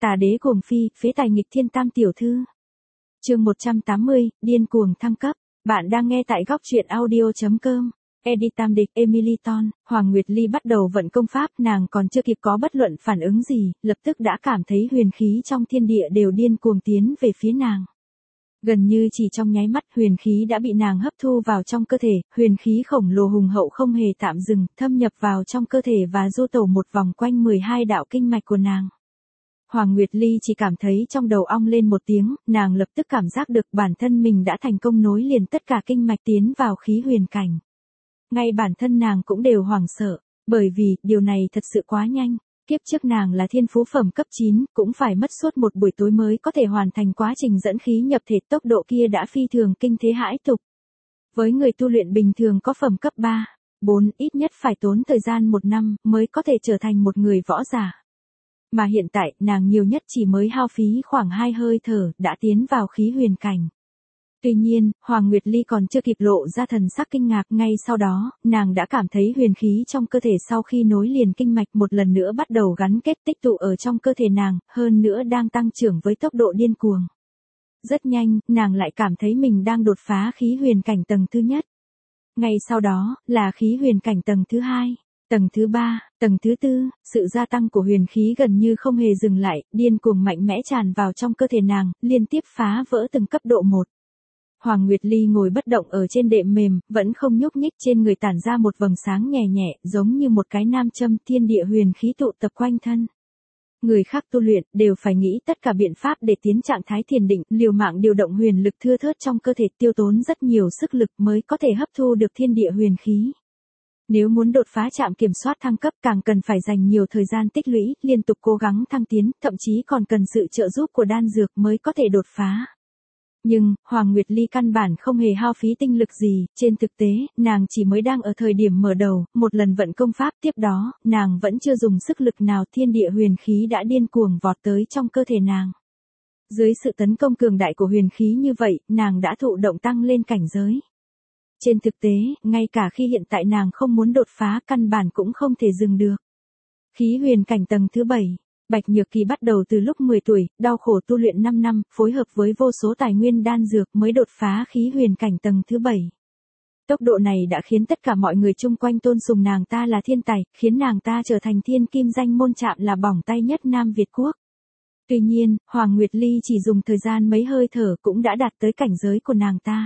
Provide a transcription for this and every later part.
Tà đế cuồng phi, phế tài nghịch thiên tam tiểu thư. Chương 180, điên cuồng thăng cấp. Bạn đang nghe tại góc truyện audio.com. Edit tam địch Emily Ton, Hoàng Nguyệt Ly bắt đầu vận công pháp, nàng còn chưa kịp có bất luận phản ứng gì, lập tức đã cảm thấy huyền khí trong thiên địa đều điên cuồng tiến về phía nàng. Gần như chỉ trong nháy mắt, huyền khí đã bị nàng hấp thu vào trong cơ thể, huyền khí khổng lồ hùng hậu không hề tạm dừng, thâm nhập vào trong cơ thể và du tẩu một vòng quanh 12 đạo kinh mạch của nàng. Hoàng Nguyệt Ly chỉ cảm thấy trong đầu ong lên một tiếng, nàng lập tức cảm giác được bản thân mình đã thành công nối liền tất cả kinh mạch tiến vào khí huyền cảnh. Ngay bản thân nàng cũng đều hoảng sợ, bởi vì điều này thật sự quá nhanh. Kiếp trước nàng là thiên phú phẩm cấp 9, cũng phải mất suốt một buổi tối mới có thể hoàn thành quá trình dẫn khí nhập thể, tốc độ kia đã phi thường kinh thế hãi tục. Với người tu luyện bình thường có phẩm cấp 3, 4 ít nhất phải tốn thời gian 1 năm mới có thể trở thành một người võ giả. Mà hiện tại nàng nhiều nhất chỉ mới hao phí khoảng 2 hơi thở đã tiến vào khí huyền cảnh. Tuy nhiên, Hoàng Nguyệt Ly còn chưa kịp lộ ra thần sắc kinh ngạc, ngay sau đó, nàng đã cảm thấy huyền khí trong cơ thể sau khi nối liền kinh mạch một lần nữa bắt đầu gắn kết tích tụ ở trong cơ thể nàng, hơn nữa đang tăng trưởng với tốc độ điên cuồng. Rất nhanh, nàng lại cảm thấy mình đang đột phá khí huyền cảnh tầng thứ nhất. Ngay sau đó, là khí huyền cảnh tầng thứ 2. Tầng thứ 3, tầng thứ 4, sự gia tăng của huyền khí gần như không hề dừng lại, điên cuồng mạnh mẽ tràn vào trong cơ thể nàng, liên tiếp phá vỡ từng cấp độ một. Hoàng Nguyệt Ly ngồi bất động ở trên đệm mềm, vẫn không nhúc nhích, trên người tản ra một vầng sáng nhẹ nhẹ, giống như một cái nam châm, thiên địa huyền khí tụ tập quanh thân. Người khác tu luyện đều phải nghĩ tất cả biện pháp để tiến trạng thái thiền định, liều mạng điều động huyền lực thưa thớt trong cơ thể, tiêu tốn rất nhiều sức lực mới có thể hấp thu được thiên địa huyền khí. Nếu muốn đột phá trạm kiểm soát thăng cấp càng cần phải dành nhiều thời gian tích lũy, liên tục cố gắng thăng tiến, thậm chí còn cần sự trợ giúp của đan dược mới có thể đột phá. Nhưng, Hoàng Nguyệt Ly căn bản không hề hao phí tinh lực gì, trên thực tế, nàng chỉ mới đang ở thời điểm mở đầu, một lần vận công pháp tiếp đó, nàng vẫn chưa dùng sức lực nào, thiên địa huyền khí đã điên cuồng vọt tới trong cơ thể nàng. Dưới sự tấn công cường đại của huyền khí như vậy, nàng đã thụ động tăng lên cảnh giới. Trên thực tế, ngay cả khi hiện tại nàng không muốn đột phá căn bản cũng không thể dừng được. Khí huyền cảnh tầng thứ 7, Bạch Nhược Kỳ bắt đầu từ lúc 10 tuổi, đau khổ tu luyện 5 năm, phối hợp với vô số tài nguyên đan dược mới đột phá khí huyền cảnh tầng thứ 7. Tốc độ này đã khiến tất cả mọi người chung quanh tôn sùng nàng ta là thiên tài, khiến nàng ta trở thành thiên kim danh môn, chạm là bỏng tay nhất Nam Việt Quốc. Tuy nhiên, Hoàng Nguyệt Ly chỉ dùng thời gian mấy hơi thở cũng đã đạt tới cảnh giới của nàng ta.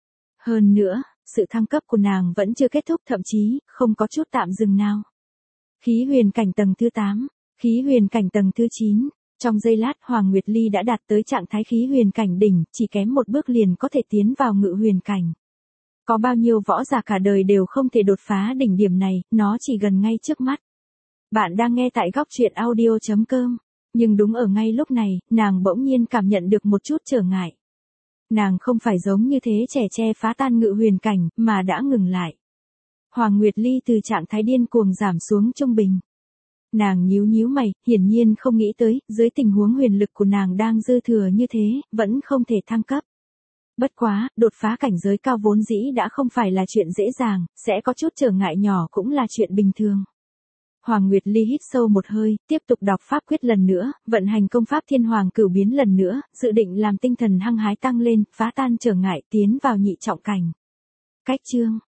Hơn nữa, sự thăng cấp của nàng vẫn chưa kết thúc, thậm chí không có chút tạm dừng nào. Khí huyền cảnh tầng thứ 8, khí huyền cảnh tầng thứ 9, trong giây lát Hoàng Nguyệt Ly đã đạt tới trạng thái khí huyền cảnh đỉnh, chỉ kém một bước liền có thể tiến vào ngự huyền cảnh. Có bao nhiêu võ giả cả đời đều không thể đột phá đỉnh điểm này, nó chỉ gần ngay trước mắt. Bạn đang nghe tại góc truyện audio.com, nhưng đúng ở ngay lúc này, nàng bỗng nhiên cảm nhận được một chút trở ngại. Nàng không phải giống như thế trẻ che phá tan ngự huyền cảnh, mà đã ngừng lại. Hoàng Nguyệt Ly từ trạng thái điên cuồng giảm xuống trung bình. Nàng nhíu mày, hiển nhiên không nghĩ tới, dưới tình huống huyền lực của nàng đang dư thừa như thế, vẫn không thể thăng cấp. Bất quá, đột phá cảnh giới cao vốn dĩ đã không phải là chuyện dễ dàng, sẽ có chút trở ngại nhỏ cũng là chuyện bình thường. Hoàng Nguyệt Ly hít sâu một hơi, tiếp tục đọc pháp quyết lần nữa, vận hành công pháp Thiên Hoàng Cửu Biến lần nữa, dự định làm tinh thần hăng hái tăng lên, phá tan trở ngại, tiến vào nhị trọng cảnh. Cách chương